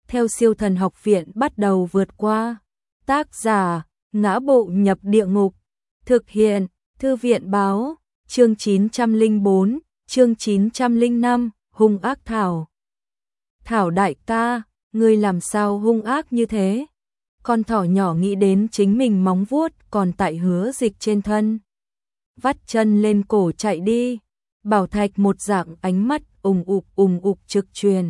theo Siêu Thần Học Viện bắt đầu vượt qua. Tác giả: Ngã Bộ Nhập Địa Ngục. Thực hiện: Thư viện báo. Chương 904, chương 905, hung ác Thảo. Thảo đại ca, ngươi làm sao hung ác như thế? Con thỏ nhỏ nghĩ đến chính mình móng vuốt còn tại Hứa Dịch trên thân. Vắt chân lên cổ chạy đi. Bảo Thạch một dạng ánh mắt ùng ục trực truyền.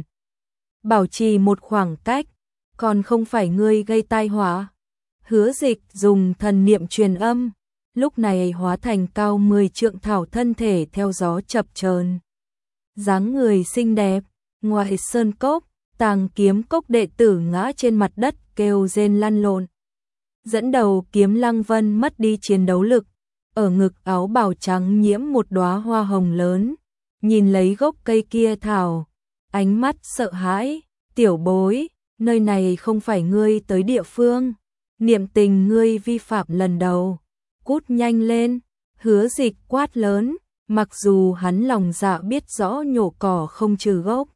Bảo trì một khoảng cách, còn không phải ngươi gây tai họa. Hứa Dịch dùng thần niệm truyền âm, lúc này hóa thành cao 10 trượng thảo thân thể theo gió chập chờn. Dáng người xinh đẹp, ngoại sơn cốc, Tàng Kiếm Cốc đệ tử ngã trên mặt đất kêu rên lăn lộn. Dẫn đầu Kiếm Lăng Vân mất đi chiến đấu lực, ở ngực áo bào trắng nhiễm một đóa hoa hồng lớn, nhìn lấy gốc cây kia thảo, ánh mắt sợ hãi, tiểu bối, nơi này không phải ngươi tới địa phương, niệm tình ngươi vi phạm lần đầu, cút nhanh lên. Hứa Dịch quát lớn, mặc dù hắn lòng dạ biết rõ nhổ cỏ không trừ gốc.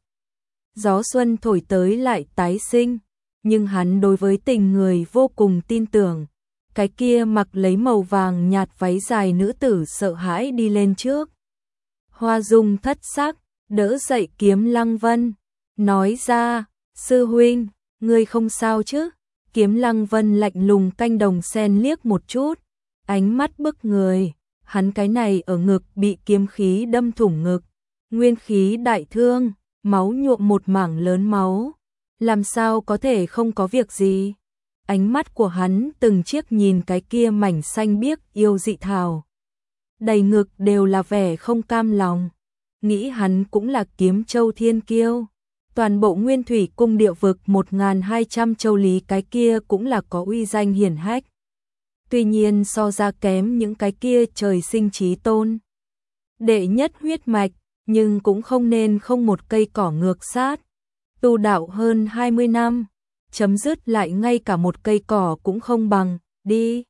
Gió xuân thổi tới lại tái sinh, nhưng hắn đối với tình người vô cùng tin tưởng. Cái kia mặc lấy màu vàng nhạt váy dài nữ tử sợ hãi đi lên trước. Hoa Dung thất sắc, đỡ dậy Kiếm Lăng Vân, nói ra, sư huynh, ngươi không sao chứ? Kiếm Lăng Vân lạnh lùng canh đồng sen liếc một chút, ánh mắt bức người, hắn cái này ở ngực bị kiếm khí đâm thủng ngực, nguyên khí đại thương, máu nhuộm một mảng lớn máu, làm sao có thể không có việc gì? Ánh mắt của hắn từng chiếc nhìn cái kia mảnh xanh biếc yêu dị thảo. Đầy ngực đều là vẻ không cam lòng. Nghĩ hắn cũng là Kiếm Châu thiên kiêu. Toàn bộ Nguyên Thủy cung địa vực 1200 châu lý cái kia cũng là có uy danh hiển hách. Tuy nhiên so ra kém những cái kia trời sinh chí tôn. Đệ nhất huyết mạch, nhưng cũng không nên không một cây cỏ ngược sát. Tu đạo hơn 20 năm. Chấm dứt lại ngay cả một cây cỏ cũng không bằng, đi.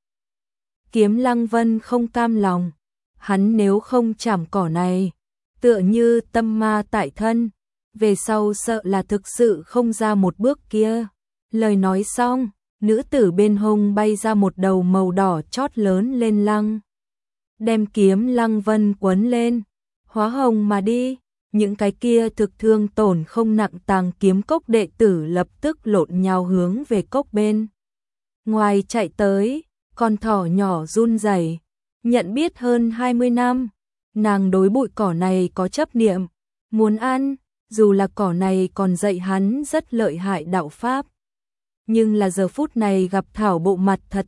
Kiếm Lăng Vân không cam lòng, hắn nếu không chảm cỏ này, tựa như tâm ma tại thân, về sau sợ là thực sự không ra một bước kia. Lời nói xong, nữ tử bên hông bay ra một đầu màu đỏ chót lớn lên lăng. Đem Kiếm Lăng Vân quấn lên, hóa hồng mà đi. Những cái kia thực thương tổn không nặng Tàng Kiếm Cốc đệ tử lập tức lộn nhào hướng về cốc bên ngoài chạy tới, con thỏ nhỏ run rẩy, nhận biết hơn 20 năm, nàng đối bụi cỏ này có chấp niệm, muốn ăn, dù là cỏ này còn dạy hắn rất lợi hại đạo pháp. Nhưng là giờ phút này gặp thảo bộ mặt thật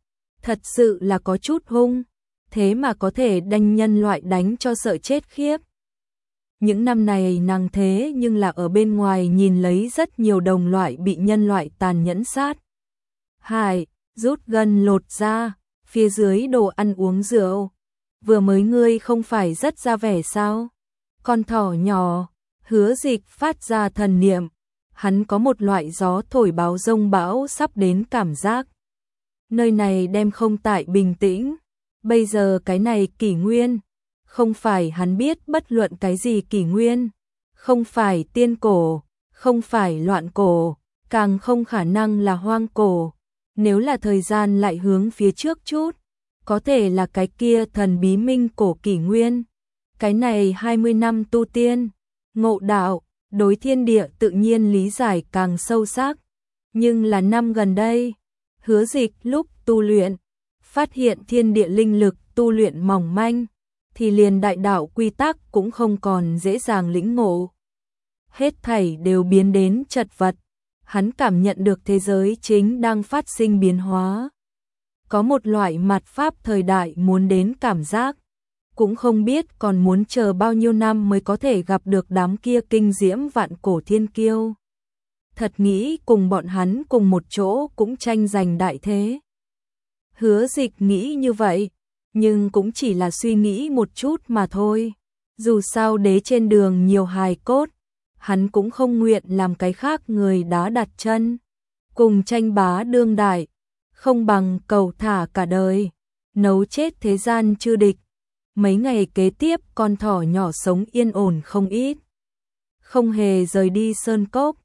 sự là có chút hung, thế mà có thể đánh nhân loại đánh cho sợ chết khiếp. Những năm này nàng thế nhưng là ở bên ngoài nhìn lấy rất nhiều đồng loại bị nhân loại tàn nhẫn sát. Hại, rút gần lột ra, phía dưới đồ ăn uống rượu. Vừa mới ngươi không phải rất ra vẻ sao? Con thỏ nhỏ, Hứa Dịch phát ra thần niệm. Hắn có một loại gió thổi báo rông bão sắp đến cảm giác. Nơi này đem không tại bình tĩnh. Bây giờ cái này kỷ nguyên. Không phải hắn biết bất luận cái gì kỷ nguyên, không phải tiên cổ, không phải loạn cổ, càng không khả năng là hoang cổ. Nếu là thời gian lại hướng phía trước chút, có thể là cái kia thần bí minh cổ kỷ nguyên. Cái này 20 năm tu tiên, ngộ đạo, đối thiên địa tự nhiên lý giải càng sâu sắc. Nhưng là năm gần đây, Hứa Dịch lúc tu luyện, phát hiện thiên địa linh lực tu luyện mỏng manh, thì liền đại đạo quy tắc cũng không còn dễ dàng lĩnh ngộ. Hết thảy đều biến đến chật vật, hắn cảm nhận được thế giới chính đang phát sinh biến hóa. Có một loại mạt pháp thời đại muốn đến cảm giác, cũng không biết còn muốn chờ bao nhiêu năm mới có thể gặp được đám kia kinh diễm vạn cổ thiên kiêu. Thật nghĩ cùng bọn hắn cùng một chỗ cũng tranh giành đại thế. Hứa Dịch nghĩ như vậy, nhưng cũng chỉ là suy nghĩ một chút mà thôi. Dù sao đế trên đường nhiều hài cốt, hắn cũng không nguyện làm cái khác người đá đặt chân. Cùng tranh bá đương đại, không bằng cầu thả cả đời, nấu chết thế gian chư địch. Mấy ngày kế tiếp con thỏ nhỏ sống yên ổn không ít. Không hề rời đi sơn cốc,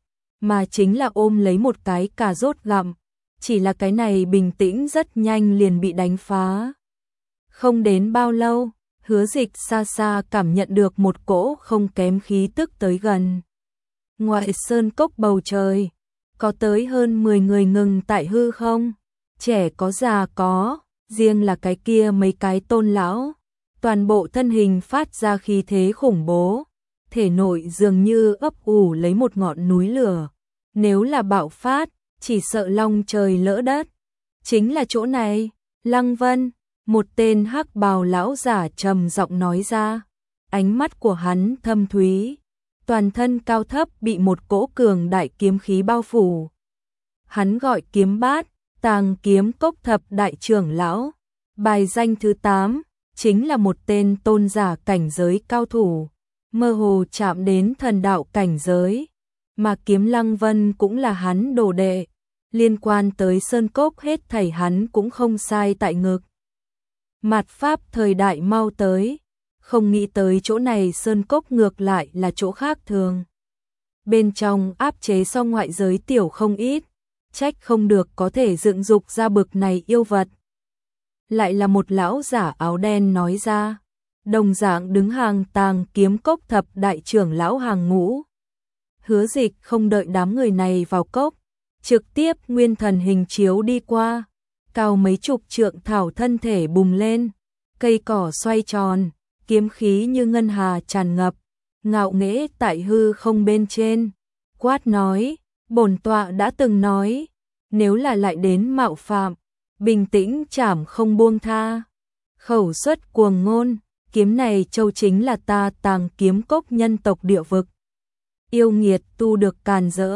mà chính là ôm lấy một cái cà rốt gặm. Chỉ là cái này bình tĩnh rất nhanh liền bị đánh phá. Không đến bao lâu, Hứa Dịch xa xa cảm nhận được một cỗ không kém khí tức tới gần. Ngoại sơn cốc bầu trời, có tới hơn 10 người ngừng tại hư không, trẻ có già có, riêng là cái kia mấy cái tôn lão, toàn bộ thân hình phát ra khí thế khủng bố, thể nội dường như ấp ủ lấy một ngọn núi lửa, nếu là bạo phát, chỉ sợ long trời lỡ đất. Chính là chỗ này, Lăng Vân, một tên hắc bào lão giả trầm giọng nói ra, ánh mắt của hắn thâm thúy, toàn thân cao thấp bị một cỗ cường đại kiếm khí bao phủ. Hắn gọi Kiếm Bát, Tàng Kiếm Cốc thập đại trưởng lão, bài danh thứ 8, chính là một tên tôn giả cảnh giới cao thủ, mơ hồ chạm đến thần đạo cảnh giới, mà Kiếm Lăng Vân cũng là hắn đồ đệ, liên quan tới sơn cốc hết thảy hắn cũng không sai tại ngực. Mạt Pháp thời đại mau tới, không nghĩ tới chỗ này sơn cốc ngược lại là chỗ khác thường. Bên trong áp chế so ngoại giới tiểu không ít, trách không được có thể dựng dục ra bực này yêu vật. Lại là một lão giả áo đen nói ra, đồng dạng đứng hàng Tàng Kiếm Cốc thập đại trưởng lão hàng ngũ. Hứa Dịch không đợi đám người này vào cốc, trực tiếp nguyên thần hình chiếu đi qua, cao mấy chục trượng thảo thân thể bùng lên, cây cỏ xoay tròn, kiếm khí như ngân hà tràn ngập, ngạo nghễ tại hư không bên trên, quát nói, bổn tọa đã từng nói, nếu là lại đến mạo phạm, bình tĩnh chảm không buông tha. Khẩu xuất cuồng ngôn, kiếm này châu chính là ta Tàng Kiếm Cốc nhân tộc địa vực. Yêu nghiệt tu được càn rỡ,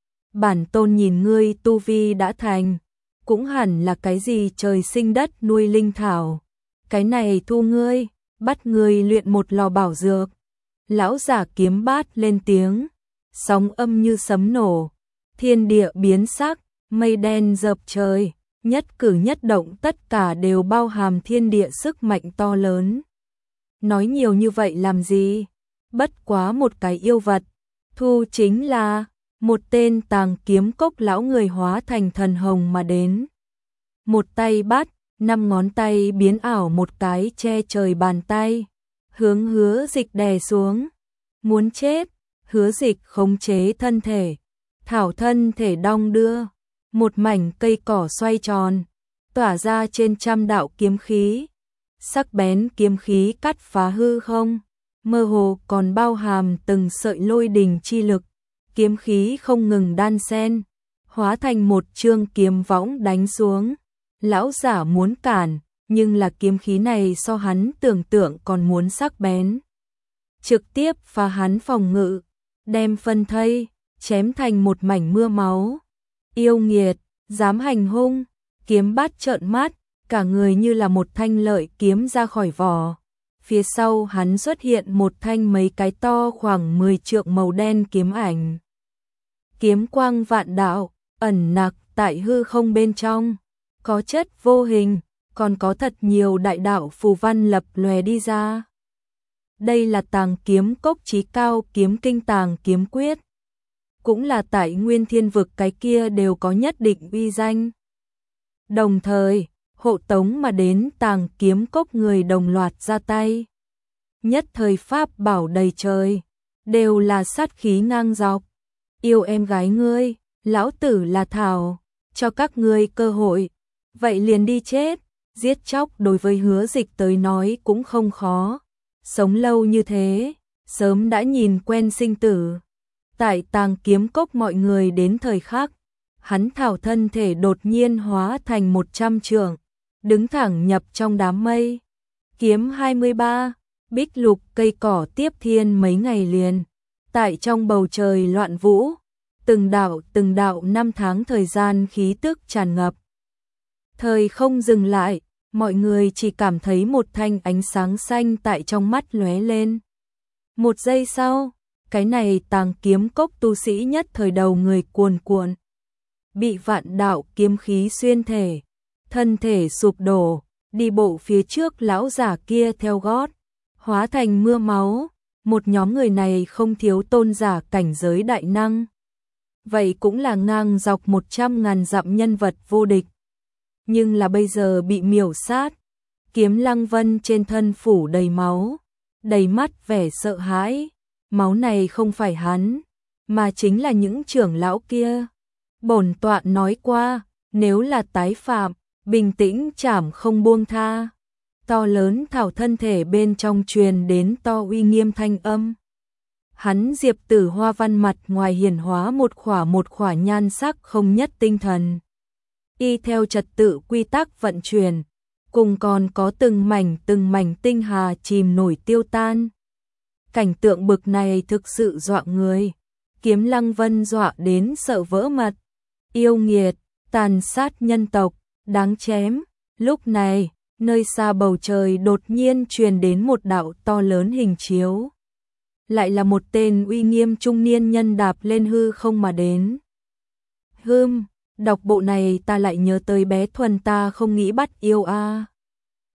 bản tôn nhìn ngươi tu vi đã thành, cũng hẳn là cái gì trời sinh đất nuôi linh thảo. Cái này thu ngươi, bắt ngươi luyện một lò bảo dược. Lão giả Kiếm Bát lên tiếng, sóng âm như sấm nổ, thiên địa biến sắc, mây đen dợp trời, nhất cử nhất động tất cả đều bao hàm thiên địa sức mạnh to lớn. Nói nhiều như vậy làm gì? Bất quá một cái yêu vật, thu chính là một tên Tàng Kiếm Cốc lão người hóa thành thần hồng mà đến. Một tay bắt, 5 ngón tay biến ảo một cái che trời bàn tay, hướng Hứa Dịch đè xuống. Muốn chết, Hứa Dịch khống chế thân thể, thảo thân thể đong đưa, một mảnh cây cỏ xoay tròn, tỏa ra trên trăm đạo kiếm khí. Sắc bén kiếm khí cắt phá hư không, mơ hồ còn bao hàm từng sợi lôi đình chi lực, kiếm khí không ngừng đan xen, hóa thành một chương kiếm võng đánh xuống. Lão giả muốn cản, nhưng là kiếm khí này so hắn tưởng tượng còn muốn sắc bén. Trực tiếp phá hắn phòng ngự, đem phân thây, chém thành một mảnh mưa máu. Yêu nghiệt, dám hành hung, Kiếm Bát trợn mắt, cả người như là một thanh lợi kiếm ra khỏi vỏ. Phía sau hắn xuất hiện một thanh mấy cái to khoảng 10 trượng màu đen kiếm ảnh. Kiếm quang vạn đạo, ẩn nặc tại hư không bên trong, có chất vô hình, còn có thật nhiều đại đạo phù văn lập lòe đi ra. Đây là Tàng Kiếm Cốc chí cao kiếm kinh Tàng Kiếm Quyết, cũng là tại Nguyên Thiên vực cái kia đều có nhất định uy danh. Đồng thời, hộ tống mà đến Tàng Kiếm Cốc người đồng loạt ra tay. Nhất thời pháp bảo đầy trời, đều là sát khí ngang dọc. Yêu em gái ngươi, lão tử là Thảo, cho các ngươi cơ hội, vậy liền đi chết. Giết chóc đối với Hứa Dịch tới nói cũng không khó, sống lâu như thế, sớm đã nhìn quen sinh tử. Tại Tàng Kiếm Cốc mọi người đến thời khắc, hắn thảo thân thể đột nhiên hóa thành 100 trượng, đứng thẳng nhập trong đám mây. Kiếm 23, bích lục cây cỏ tiếp thiên mấy ngày liền, tại trong bầu trời loạn vũ, từng đạo năm tháng thời gian khí tức tràn ngập. Thời không dừng lại, mọi người chỉ cảm thấy một thanh ánh sáng xanh tại trong mắt lóe lên. Một giây sau, cái này Tàng Kiếm Cốc tu sĩ nhất thời đầu người cuồn cuộn, bị vạn đạo kiếm khí xuyên thể, thân thể sụp đổ, đi bộ phía trước lão giả kia theo gót, hóa thành mưa máu. Một nhóm người này không thiếu tôn giả cảnh giới đại năng. vậy cũng là ngang dọc 100.000 dặm nhân vật vô địch. Nhưng là bây giờ bị miểu sát, Kiếm Lăng Vân trên thân phủ đầy máu, đầy mắt vẻ sợ hãi, máu này không phải hắn, mà chính là những trưởng lão kia. Bổn tọa nói qua, nếu là tái phạm, bình tĩnh chảm không buông tha. To lớn thảo thân thể bên trong truyền đến to uy nghiêm thanh âm. Hắn Diệp Tử Hoa Văn mặt ngoài hiển hóa một khỏa nhan sắc không nhất tinh thần. Y theo trật tự quy tắc vận chuyển, cùng còn có từng mảnh tinh hà chìm nổi tiêu tan. Cảnh tượng bực này thực sự dọa người. Kiếm Lăng Vân dọa đến sợ vỡ mật. Yêu nghiệt, tàn sát nhân tộc, đáng chém. Lúc này, nơi xa bầu trời đột nhiên truyền đến một đạo to lớn hình chiếu. Lại là một tên uy nghiêm trung niên nhân đạp lên hư không mà đến. Đọc bộ này ta lại nhớ tới bé Thuần ta không nghĩ bắt yêu a.